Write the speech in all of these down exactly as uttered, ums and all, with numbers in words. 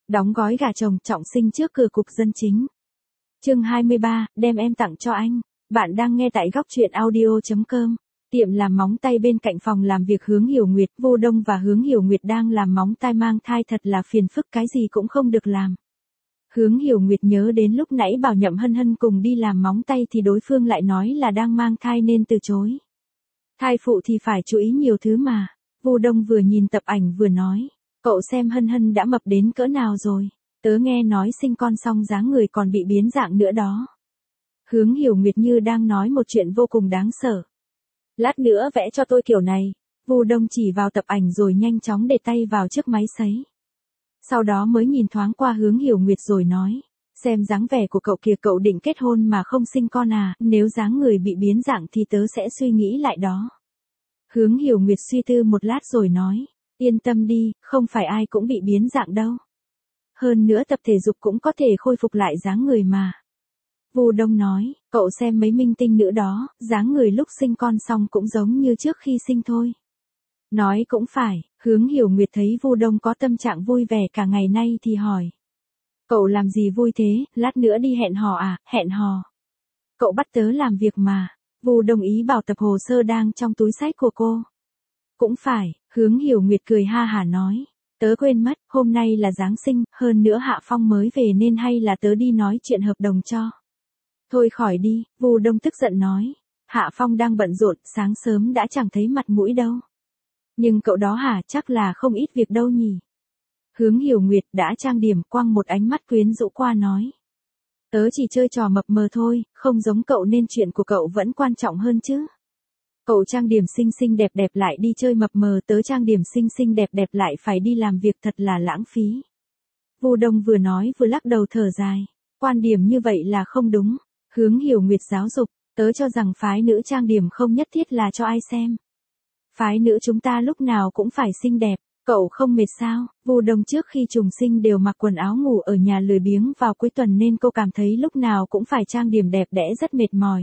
Đóng gói gà chồng trọng sinh trước cửa cục dân chính. Chương hai mươi ba, đem em tặng cho anh. Bạn đang nghe tại góc truyện audio chấm com. Tiệm làm móng tay bên cạnh phòng làm việc Hướng Hiểu Nguyệt. Vô Đông và Hướng Hiểu Nguyệt đang làm móng tay mang thai, thật là phiền phức, cái gì cũng không được làm. Hướng Hiểu Nguyệt nhớ đến lúc nãy bảo Nhậm Hân Hân cùng đi làm móng tay thì đối phương lại nói là đang mang thai nên từ chối. Thai phụ thì phải chú ý nhiều thứ mà. Vô Đông vừa nhìn tập ảnh vừa nói. Cậu xem Hân Hân đã mập đến cỡ nào rồi. Tớ nghe nói sinh con xong dáng người còn bị biến dạng nữa đó. Hướng Hiểu Nguyệt như đang nói một chuyện vô cùng đáng sợ. Lát nữa vẽ cho tôi kiểu này. Vô Đông chỉ vào tập ảnh rồi nhanh chóng để tay vào chiếc máy sấy. Sau đó mới nhìn thoáng qua Hướng Hiểu Nguyệt rồi nói. Xem dáng vẻ của cậu kìa, cậu định kết hôn mà không sinh con à, nếu dáng người bị biến dạng thì tớ sẽ suy nghĩ lại đó. Hướng Hiểu Nguyệt suy tư một lát rồi nói. Yên tâm đi, không phải ai cũng bị biến dạng đâu. Hơn nữa tập thể dục cũng có thể khôi phục lại dáng người mà. Vô Đông nói, cậu xem mấy minh tinh nữ đó, dáng người lúc sinh con xong cũng giống như trước khi sinh thôi. Nói cũng phải, Hướng Hiểu Nguyệt thấy Vô Đông có tâm trạng vui vẻ cả ngày nay thì hỏi. Cậu làm gì vui thế, lát nữa đi hẹn hò à, hẹn hò. Cậu bắt tớ làm việc mà. Vô Đông ý bảo tập hồ sơ đang trong túi xách của cô. Cũng phải, Hướng Hiểu Nguyệt cười ha hả nói. Tớ quên mất, hôm nay là Giáng sinh, hơn nữa Hạ Phong mới về nên hay là tớ đi nói chuyện hợp đồng cho. Thôi khỏi đi, Vô Đông tức giận nói. Hạ Phong đang bận rộn, sáng sớm đã chẳng thấy mặt mũi đâu. Nhưng cậu đó hả, chắc là không ít việc đâu nhỉ. Hướng Hiểu Nguyệt đã trang điểm, quăng một ánh mắt quyến rũ qua nói. Tớ chỉ chơi trò mập mờ thôi, không giống cậu nên chuyện của cậu vẫn quan trọng hơn chứ. Cậu trang điểm xinh xinh đẹp đẹp lại đi chơi mập mờ, tớ trang điểm xinh xinh đẹp đẹp lại phải đi làm việc, thật là lãng phí. Vô Đông vừa nói vừa lắc đầu thở dài. Quan điểm như vậy là không đúng. Hướng Hiểu Nguyệt giáo dục, tớ cho rằng phái nữ trang điểm không nhất thiết là cho ai xem. Phái nữ chúng ta lúc nào cũng phải xinh đẹp, cậu không mệt sao? Vô Đông trước khi trùng sinh đều mặc quần áo ngủ ở nhà lười biếng vào cuối tuần nên cô cảm thấy lúc nào cũng phải trang điểm đẹp đẽ rất mệt mỏi.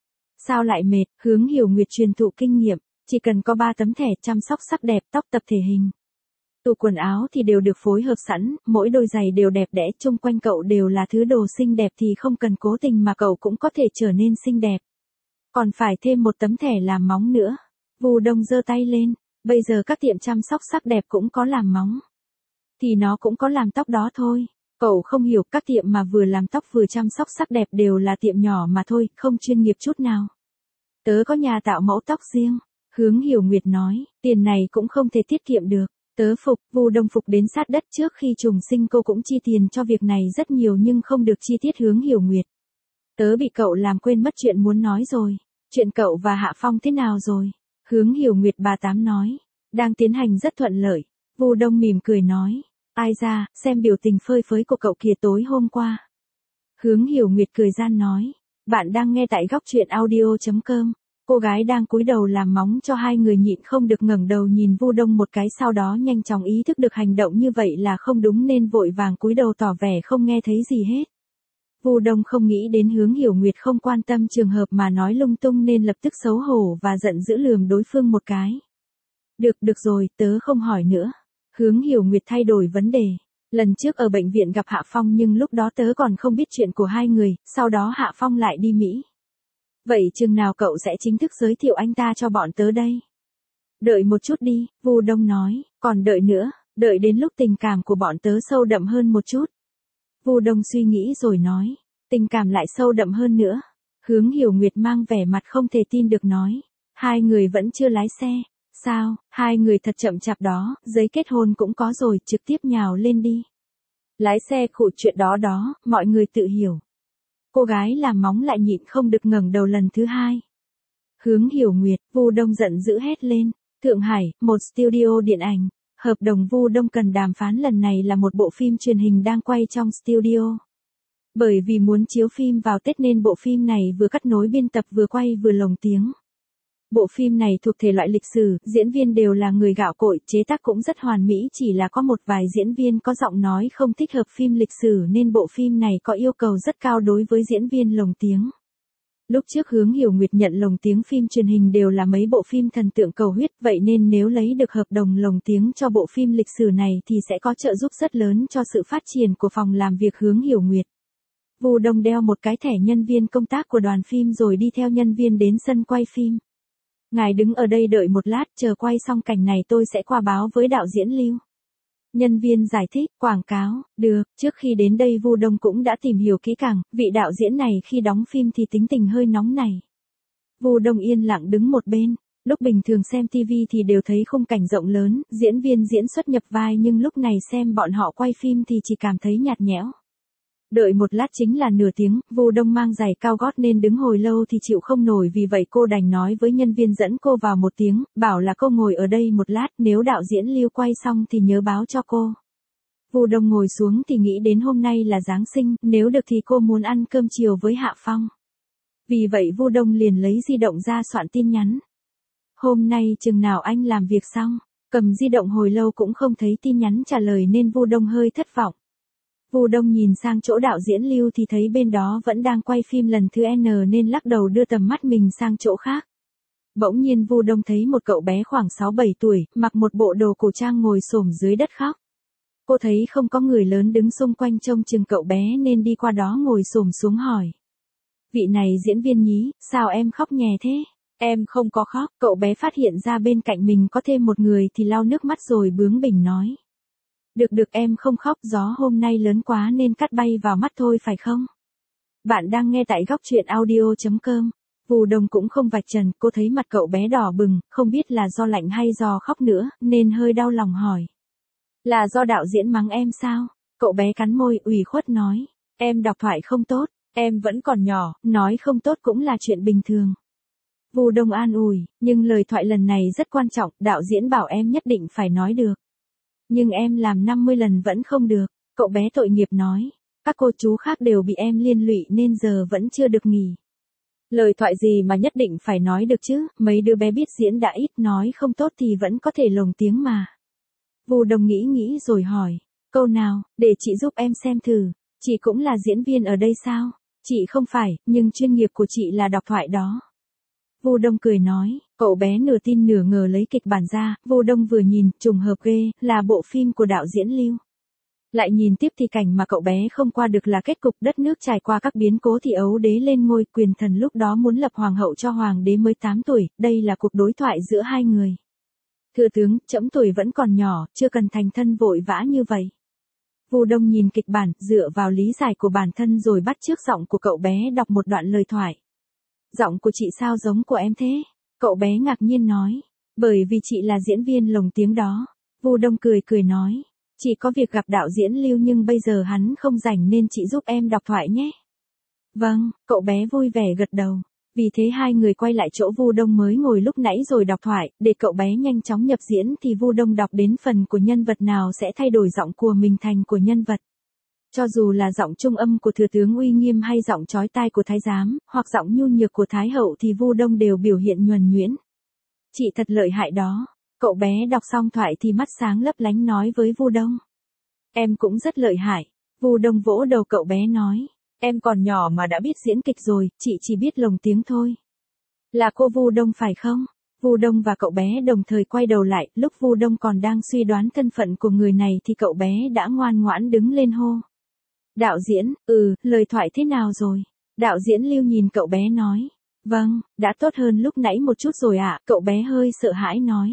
Sao lại mệt? Hướng Hiểu Nguyệt truyền thụ kinh nghiệm, chỉ cần có ba tấm thẻ chăm sóc sắc đẹp, tóc, tập thể hình. Tủ quần áo thì đều được phối hợp sẵn, mỗi đôi giày đều đẹp đẽ, chung quanh cậu đều là thứ đồ xinh đẹp thì không cần cố tình mà cậu cũng có thể trở nên xinh đẹp. Còn phải thêm một tấm thẻ làm móng nữa. Vô Đông giơ tay lên, bây giờ các tiệm chăm sóc sắc đẹp cũng có làm móng. Thì nó cũng có làm tóc đó thôi. Cậu không hiểu, các tiệm mà vừa làm tóc vừa chăm sóc sắc đẹp đều là tiệm nhỏ mà thôi, không chuyên nghiệp chút nào. Tớ có nhà tạo mẫu tóc riêng. Hướng Hiểu Nguyệt nói, tiền này cũng không thể tiết kiệm được. Tớ phục, Vô Đông phục đến sát đất, trước khi trùng sinh cô cũng chi tiền cho việc này rất nhiều nhưng không được chi tiết. Hướng Hiểu Nguyệt. Tớ bị cậu làm quên mất chuyện muốn nói rồi. Chuyện cậu và Hạ Phong thế nào rồi? Hướng Hiểu Nguyệt bà tám nói. Đang tiến hành rất thuận lợi. Vô Đông mỉm cười nói. Ai ra, xem biểu tình phơi phới của cậu kìa tối hôm qua. Hướng Hiểu Nguyệt cười gian nói. Bạn đang nghe tại góc truyện audio chấm com. Cô gái đang cúi đầu làm móng cho hai người nhịn không được ngẩng đầu nhìn Vô Đông một cái, sau đó nhanh chóng ý thức được hành động như vậy là không đúng nên vội vàng cúi đầu tỏ vẻ không nghe thấy gì hết. Vô Đông không nghĩ đến Hướng Hiểu Nguyệt không quan tâm trường hợp mà nói lung tung nên lập tức xấu hổ và giận dữ lườm đối phương một cái. Được, được rồi, tớ không hỏi nữa. Hướng Hiểu Nguyệt thay đổi vấn đề. Lần trước ở bệnh viện gặp Hạ Phong nhưng lúc đó tớ còn không biết chuyện của hai người, sau đó Hạ Phong lại đi Mỹ. Vậy chừng nào cậu sẽ chính thức giới thiệu anh ta cho bọn tớ đây? Đợi một chút đi, Vô Đông nói, còn đợi nữa, đợi đến lúc tình cảm của bọn tớ sâu đậm hơn một chút. Vô Đông suy nghĩ rồi nói, tình cảm lại sâu đậm hơn nữa. Hướng Hiểu Nguyệt mang vẻ mặt không thể tin được nói, hai người vẫn chưa lái xe. Sao, hai người thật chậm chạp đó, giấy kết hôn cũng có rồi, trực tiếp nhào lên đi. Lái xe khụ chuyện đó đó, mọi người tự hiểu. Cô gái làm móng lại nhịn không được ngẩng đầu lần thứ hai. Hướng Hiểu Nguyệt, Vô Đông giận dữ hét lên. Thượng Hải, một studio điện ảnh. Hợp đồng Vô Đông cần đàm phán lần này là một bộ phim truyền hình đang quay trong studio. Bởi vì muốn chiếu phim vào Tết nên bộ phim này vừa cắt nối biên tập vừa quay vừa lồng tiếng. Bộ phim này thuộc thể loại lịch sử, diễn viên đều là người gạo cội, chế tác cũng rất hoàn mỹ, chỉ là có một vài diễn viên có giọng nói không thích hợp phim lịch sử nên bộ phim này có yêu cầu rất cao đối với diễn viên lồng tiếng. Lúc trước Hướng Hiểu Nguyệt nhận lồng tiếng phim truyền hình đều là mấy bộ phim thần tượng cầu huyết, vậy nên nếu lấy được hợp đồng lồng tiếng cho bộ phim lịch sử này thì sẽ có trợ giúp rất lớn cho sự phát triển của phòng làm việc Hướng Hiểu Nguyệt. Vu Đông đeo một cái thẻ nhân viên công tác của đoàn phim rồi đi theo nhân viên đến sân quay phim. Ngài đứng ở đây đợi một lát, chờ quay xong cảnh này tôi sẽ qua báo với đạo diễn Lưu. Nhân viên giải thích, quảng cáo, được, trước khi đến đây Vu Đông cũng đã tìm hiểu kỹ càng, vị đạo diễn này khi đóng phim thì tính tình hơi nóng này. Vu Đông yên lặng đứng một bên, lúc bình thường xem ti vi thì đều thấy khung cảnh rộng lớn, diễn viên diễn xuất nhập vai nhưng lúc này xem bọn họ quay phim thì chỉ cảm thấy nhạt nhẽo. Đợi một lát chính là nửa tiếng, Vu Đông mang giày cao gót nên đứng hồi lâu thì chịu không nổi, vì vậy cô đành nói với nhân viên dẫn cô vào một tiếng, bảo là cô ngồi ở đây một lát, nếu đạo diễn Lưu quay xong thì nhớ báo cho cô. Vu Đông ngồi xuống thì nghĩ đến hôm nay là Giáng sinh, nếu được thì cô muốn ăn cơm chiều với Hạ Phong. Vì vậy Vu Đông liền lấy di động ra soạn tin nhắn. Hôm nay chừng nào anh làm việc xong, cầm di động hồi lâu cũng không thấy tin nhắn trả lời nên Vu Đông hơi thất vọng. Vu Đông nhìn sang chỗ đạo diễn Lưu thì thấy bên đó vẫn đang quay phim lần thứ N nên lắc đầu đưa tầm mắt mình sang chỗ khác. Bỗng nhiên Vu Đông thấy một cậu bé khoảng sáu bảy tuổi, mặc một bộ đồ cổ trang ngồi xổm dưới đất khóc. Cô thấy không có người lớn đứng xung quanh trông chừng cậu bé nên đi qua đó ngồi xổm xuống hỏi. Vị này diễn viên nhí, sao em khóc nhè thế? Em không có khóc, cậu bé phát hiện ra bên cạnh mình có thêm một người thì lau nước mắt rồi bướng bỉnh nói. Được được em không khóc, gió hôm nay lớn quá nên cắt bay vào mắt thôi phải không? Bạn đang nghe tại góc truyện audio chấm com. Vu Đông cũng không vạch trần, cô thấy mặt cậu bé đỏ bừng, không biết là do lạnh hay do khóc nữa, nên hơi đau lòng hỏi. Là do đạo diễn mắng em sao? Cậu bé cắn môi ủy khuất nói. Em đọc thoại không tốt, em vẫn còn nhỏ, nói không tốt cũng là chuyện bình thường. Vu Đông an ủi, nhưng lời thoại lần này rất quan trọng, đạo diễn bảo em nhất định phải nói được. Nhưng em làm năm mươi lần vẫn không được, cậu bé tội nghiệp nói. Các cô chú khác đều bị em liên lụy nên giờ vẫn chưa được nghỉ. Lời thoại gì mà nhất định phải nói được chứ, mấy đứa bé biết diễn đã ít, nói không tốt thì vẫn có thể lồng tiếng mà. Vu Đông nghĩ nghĩ rồi hỏi, câu nào, để chị giúp em xem thử, chị cũng là diễn viên ở đây sao? Chị không phải, nhưng chuyên nghiệp của chị là đọc thoại đó. Vu Đông cười nói, cậu bé nửa tin nửa ngờ lấy kịch bản ra, Vu Đông vừa nhìn, trùng hợp ghê, là bộ phim của đạo diễn Lưu. Lại nhìn tiếp thì cảnh mà cậu bé không qua được là kết cục, đất nước trải qua các biến cố thì ấu đế lên ngôi, quyền thần lúc đó muốn lập hoàng hậu cho hoàng đế mới tám tuổi, đây là cuộc đối thoại giữa hai người. Thưa tướng, trẫm tuổi vẫn còn nhỏ, chưa cần thành thân vội vã như vậy. Vu Đông nhìn kịch bản, dựa vào lý giải của bản thân rồi bắt chước giọng của cậu bé đọc một đoạn lời thoại. Giọng của chị sao giống của em thế? Cậu bé ngạc nhiên nói. Bởi vì chị là diễn viên lồng tiếng đó. Vu Đông cười cười nói. Chị có việc gặp đạo diễn Lưu nhưng bây giờ hắn không rảnh nên chị giúp em đọc thoại nhé. Vâng, cậu bé vui vẻ gật đầu. Vì thế hai người quay lại chỗ Vu Đông mới ngồi lúc nãy rồi đọc thoại, để cậu bé nhanh chóng nhập diễn thì Vu Đông đọc đến phần của nhân vật nào sẽ thay đổi giọng của mình thành của nhân vật. Cho dù là giọng trung âm của thừa tướng uy nghiêm hay giọng chói tai của thái giám, hoặc giọng nhu nhược của thái hậu thì Vu Đông đều biểu hiện nhuần nhuyễn. Chị thật lợi hại đó. Cậu bé đọc xong thoại thì mắt sáng lấp lánh nói với Vu Đông. Em cũng rất lợi hại. Vu Đông vỗ đầu cậu bé nói. Em còn nhỏ mà đã biết diễn kịch rồi, chị chỉ biết lồng tiếng thôi. Là cô Vu Đông phải không? Vu Đông và cậu bé đồng thời quay đầu lại, lúc Vu Đông còn đang suy đoán thân phận của người này thì cậu bé đã ngoan ngoãn đứng lên hô. Đạo diễn, ừ, lời thoại thế nào rồi? Đạo diễn Lưu nhìn cậu bé nói. Vâng, đã tốt hơn lúc nãy một chút rồi ạ, cậu bé hơi sợ hãi nói.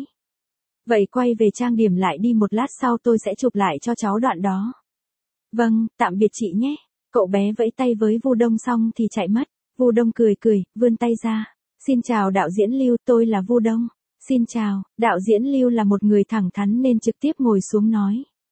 Vậy quay về trang điểm lại đi, một lát sau tôi sẽ chụp lại cho cháu đoạn đó. Vâng, tạm biệt chị nhé. Cậu bé vẫy tay với Vu Đông xong thì chạy mất. Vu Đông cười cười, vươn tay ra. Xin chào đạo diễn Lưu, tôi là Vu Đông. Xin chào, đạo diễn Lưu là một người thẳng thắn nên trực tiếp ngồi xuống nói.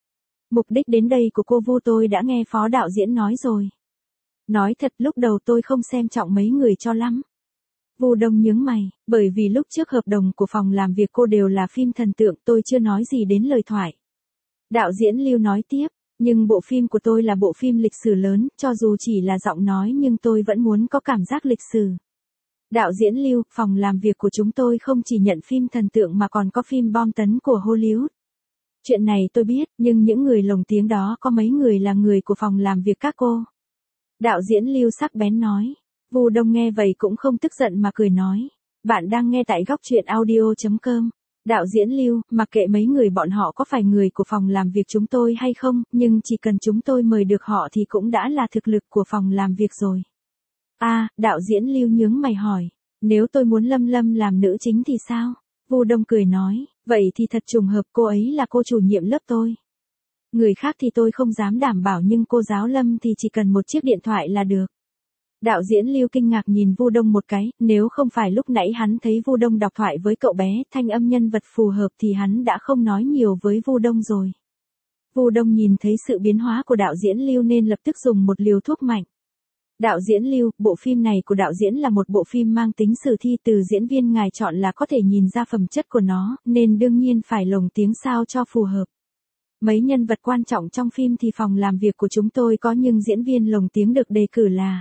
Mục đích đến đây của cô Vu tôi đã nghe phó đạo diễn nói rồi. Nói thật lúc đầu tôi không xem trọng mấy người cho lắm. Vu Đông nhướng mày, bởi vì lúc trước hợp đồng của phòng làm việc cô đều là phim thần tượng, tôi chưa nói gì đến lời thoại. Đạo diễn Lưu nói tiếp, nhưng bộ phim của tôi là bộ phim lịch sử lớn, cho dù chỉ là giọng nói nhưng tôi vẫn muốn có cảm giác lịch sử. Đạo diễn Lưu, phòng làm việc của chúng tôi không chỉ nhận phim thần tượng mà còn có phim bom tấn của Hollywood. Chuyện này tôi biết, nhưng những người lồng tiếng đó có mấy người là người của phòng làm việc các cô. Đạo diễn Lưu sắc bén nói. Vu Đông nghe vậy cũng không tức giận mà cười nói. Bạn đang nghe tại góc truyện audio.com. Đạo diễn Lưu, mặc kệ mấy người bọn họ có phải người của phòng làm việc chúng tôi hay không, nhưng chỉ cần chúng tôi mời được họ thì cũng đã là thực lực của phòng làm việc rồi. À, đạo diễn Lưu nhướng mày hỏi. Nếu tôi muốn Lâm Lâm làm nữ chính thì sao? Vu Đông cười nói, vậy thì thật trùng hợp, cô ấy là cô chủ nhiệm lớp tôi. Người khác thì tôi không dám đảm bảo, nhưng cô giáo Lâm thì chỉ cần một chiếc điện thoại là được. Đạo diễn Lưu kinh ngạc nhìn Vu Đông một cái, nếu không phải lúc nãy hắn thấy Vu Đông đọc thoại với cậu bé, thanh âm nhân vật phù hợp thì hắn đã không nói nhiều với Vu Đông rồi. Vu Đông nhìn thấy sự biến hóa của đạo diễn Lưu nên lập tức dùng một liều thuốc mạnh. Đạo diễn Lưu, bộ phim này của đạo diễn là một bộ phim mang tính sử thi, từ diễn viên ngài chọn là có thể nhìn ra phẩm chất của nó, nên đương nhiên phải lồng tiếng sao cho phù hợp. Mấy nhân vật quan trọng trong phim thì phòng làm việc của chúng tôi có, nhưng diễn viên lồng tiếng được đề cử là...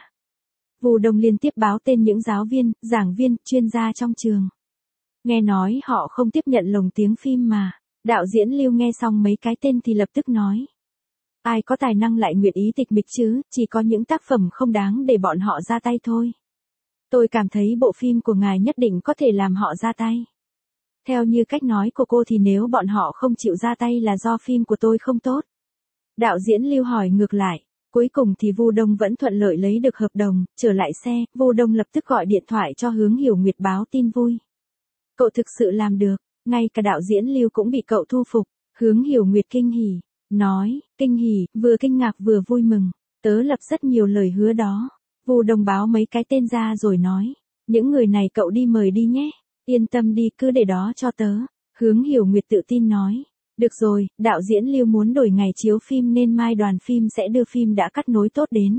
Vu Đông liên tiếp báo tên những giáo viên, giảng viên, chuyên gia trong trường. Nghe nói họ không tiếp nhận lồng tiếng phim mà. Đạo diễn Lưu nghe xong mấy cái tên thì lập tức nói. Ai có tài năng lại nguyện ý tịch mịch chứ, chỉ có những tác phẩm không đáng để bọn họ ra tay thôi. Tôi cảm thấy bộ phim của ngài nhất định có thể làm họ ra tay. Theo như cách nói của cô thì nếu bọn họ không chịu ra tay là do phim của tôi không tốt. Đạo diễn Lưu hỏi ngược lại. Cuối cùng thì Vu Đông vẫn thuận lợi lấy được hợp đồng, trở lại xe, Vu Đông lập tức gọi điện thoại cho Hướng Hiểu Nguyệt báo tin vui. Cậu thực sự làm được, ngay cả đạo diễn Lưu cũng bị cậu thu phục. Hướng Hiểu Nguyệt kinh hỉ, nói, kinh hỉ, vừa kinh ngạc vừa vui mừng, tớ lập rất nhiều lời hứa đó. Vu Đông báo mấy cái tên ra rồi nói, những người này cậu đi mời đi nhé, yên tâm đi, cứ để đó cho tớ. Hướng Hiểu Nguyệt tự tin nói. Được rồi, đạo diễn Lưu muốn đổi ngày chiếu phim nên mai đoàn phim sẽ đưa phim đã cắt nối tốt đến.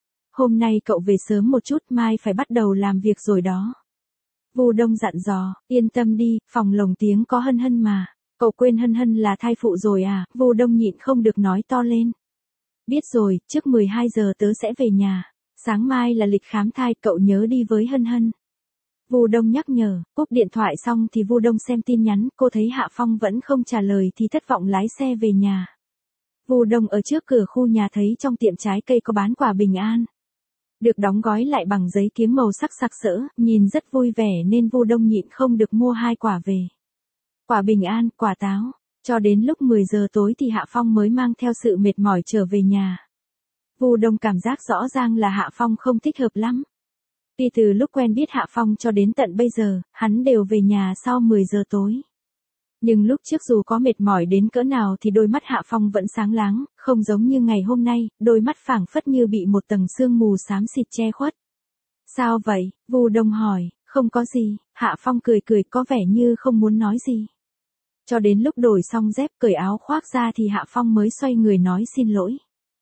Hôm nay cậu về sớm một chút, mai phải bắt đầu làm việc rồi đó. Vu Đông dặn dò, yên tâm đi, phòng lồng tiếng có Hân Hân mà. Cậu quên Hân Hân là thai phụ rồi à? Vu Đông nhịn không được nói to lên. Biết rồi, trước mười hai giờ tớ sẽ về nhà. Sáng mai là lịch khám thai, cậu nhớ đi với Hân Hân. Vu Đông nhắc nhở, cúp điện thoại xong thì Vu Đông xem tin nhắn, cô thấy Hạ Phong vẫn không trả lời thì thất vọng lái xe về nhà. Vu Đông ở trước cửa khu nhà thấy trong tiệm trái cây có bán quả bình an. Được đóng gói lại bằng giấy kiếm màu sắc sặc sỡ, nhìn rất vui vẻ nên Vu Đông nhịn không được mua hai quả về. Quả bình an, quả táo. Cho đến lúc mười giờ tối thì Hạ Phong mới mang theo sự mệt mỏi trở về nhà. Vu Đông cảm giác rõ ràng là Hạ Phong không thích hợp lắm. Tuy từ lúc quen biết Hạ Phong cho đến tận bây giờ, hắn đều về nhà sau mười giờ tối. Nhưng lúc trước dù có mệt mỏi đến cỡ nào thì đôi mắt Hạ Phong vẫn sáng láng, không giống như ngày hôm nay, đôi mắt phảng phất như bị một tầng sương mù xám xịt che khuất. Sao vậy? Vu Đông hỏi. Không có gì, Hạ Phong cười cười có vẻ như không muốn nói gì. Cho đến lúc đổi xong dép cởi áo khoác ra thì Hạ Phong mới xoay người nói xin lỗi.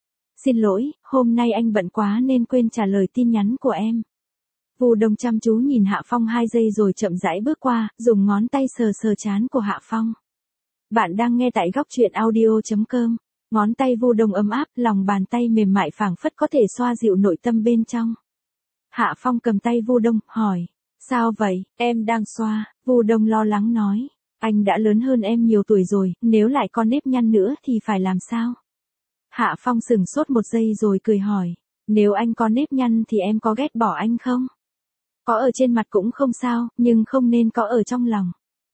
Xin lỗi, hôm nay anh bận quá nên quên trả lời tin nhắn của em. Vu Đông chăm chú nhìn Hạ Phong hai giây rồi chậm rãi bước qua, dùng ngón tay sờ sờ trán của Hạ Phong. Bạn đang nghe tại góc truyện audio.com. Ngón tay Vu Đông ấm áp, lòng bàn tay mềm mại phảng phất có thể xoa dịu nội tâm bên trong. Hạ Phong cầm tay Vu Đông, hỏi. Sao vậy, em đang xoa? Vu Đông lo lắng nói. Anh đã lớn hơn em nhiều tuổi rồi, nếu lại có nếp nhăn nữa thì phải làm sao? Hạ Phong sững sốt một giây rồi cười hỏi. Nếu anh có nếp nhăn thì em có ghét bỏ anh không? Có ở trên mặt cũng không sao, nhưng không nên có ở trong lòng.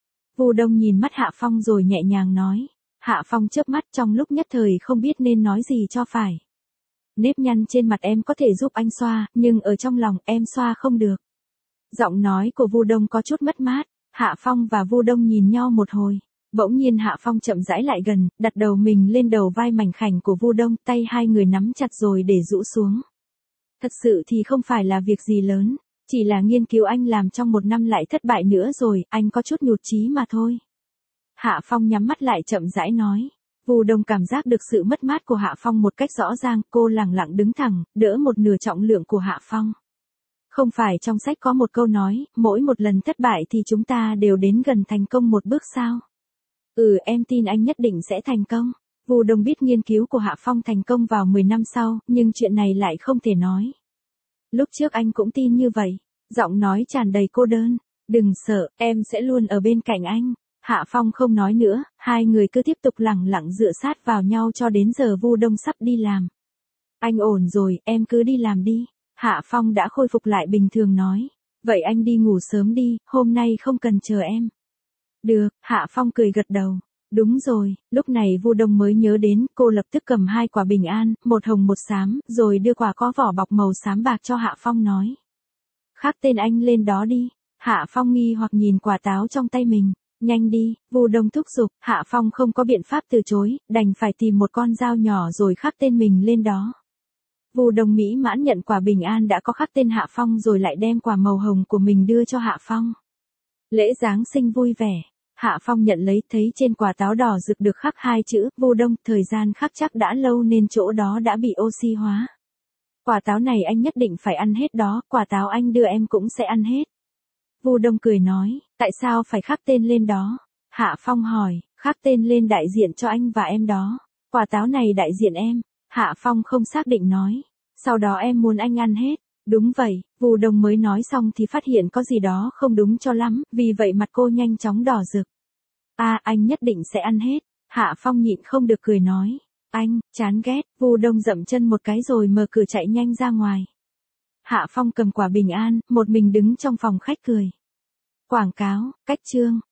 Vu Đông nhìn mắt Hạ Phong rồi nhẹ nhàng nói. Hạ Phong chớp mắt trong lúc nhất thời không biết nên nói gì cho phải. Nếp nhăn trên mặt em có thể giúp anh xoa, nhưng ở trong lòng em xoa không được. Giọng nói của Vu Đông có chút mất mát. Hạ Phong và Vu Đông nhìn nhau một hồi. Bỗng nhiên Hạ Phong chậm rãi lại gần, đặt đầu mình lên đầu vai mảnh khảnh của Vu Đông, tay hai người nắm chặt rồi để rũ xuống. Thật sự thì không phải là việc gì lớn, chỉ là nghiên cứu anh làm trong một năm lại thất bại nữa rồi, anh có chút nhụt chí mà thôi. Hạ Phong nhắm mắt lại chậm rãi nói. Vu Đông cảm giác được sự mất mát của Hạ Phong một cách rõ ràng, cô lẳng lặng đứng thẳng, đỡ một nửa trọng lượng của Hạ Phong. Không phải trong sách có một câu nói, mỗi một lần thất bại thì chúng ta đều đến gần thành công một bước sao? Ừ, em tin anh nhất định sẽ thành công. Vu Đông biết nghiên cứu của Hạ Phong thành công vào mười năm sau, nhưng chuyện này lại không thể nói. Lúc trước anh cũng tin như vậy. Giọng nói tràn đầy cô đơn. Đừng sợ, em sẽ luôn ở bên cạnh anh. Hạ Phong không nói nữa, hai người cứ tiếp tục lẳng lặng dựa sát vào nhau cho đến giờ Vu Đông sắp đi làm. Anh ổn rồi, em cứ đi làm đi. Hạ Phong đã khôi phục lại bình thường nói. Vậy anh đi ngủ sớm đi, hôm nay không cần chờ em. Được, Hạ Phong cười gật đầu. Đúng rồi, lúc này Vu Đông mới nhớ đến, cô lập tức cầm hai quả bình an, một hồng một xám, rồi đưa quả có vỏ bọc màu xám bạc cho Hạ Phong nói. Khắc tên anh lên đó đi. Hạ Phong nghi hoặc nhìn quả táo trong tay mình. Nhanh đi, Vu Đông thúc giục, Hạ Phong không có biện pháp từ chối, đành phải tìm một con dao nhỏ rồi khắc tên mình lên đó. Vu Đông mỹ mãn nhận quả bình an đã có khắc tên Hạ Phong rồi lại đem quả màu hồng của mình đưa cho Hạ Phong. Lễ Giáng sinh vui vẻ. Hạ Phong nhận lấy thấy trên quả táo đỏ rực được khắc hai chữ Vu Đông, thời gian khắc chắc đã lâu nên chỗ đó đã bị oxy hóa. Quả táo này anh nhất định phải ăn hết đó, quả táo anh đưa em cũng sẽ ăn hết. Vu Đông cười nói, tại sao phải khắc tên lên đó? Hạ Phong hỏi, khắc tên lên đại diện cho anh và em đó. Quả táo này đại diện em. Hạ Phong không xác định nói. Sau đó em muốn anh ăn hết. Đúng vậy, Vu Đông mới nói xong thì phát hiện có gì đó không đúng cho lắm, vì vậy mặt cô nhanh chóng đỏ rực. À, anh nhất định sẽ ăn hết. Hạ Phong nhịn không được cười nói. Anh, chán ghét. Vu Đông dậm chân một cái rồi mở cửa chạy nhanh ra ngoài. Hạ Phong cầm quả bình an, một mình đứng trong phòng khách cười. Quảng cáo, cách chương.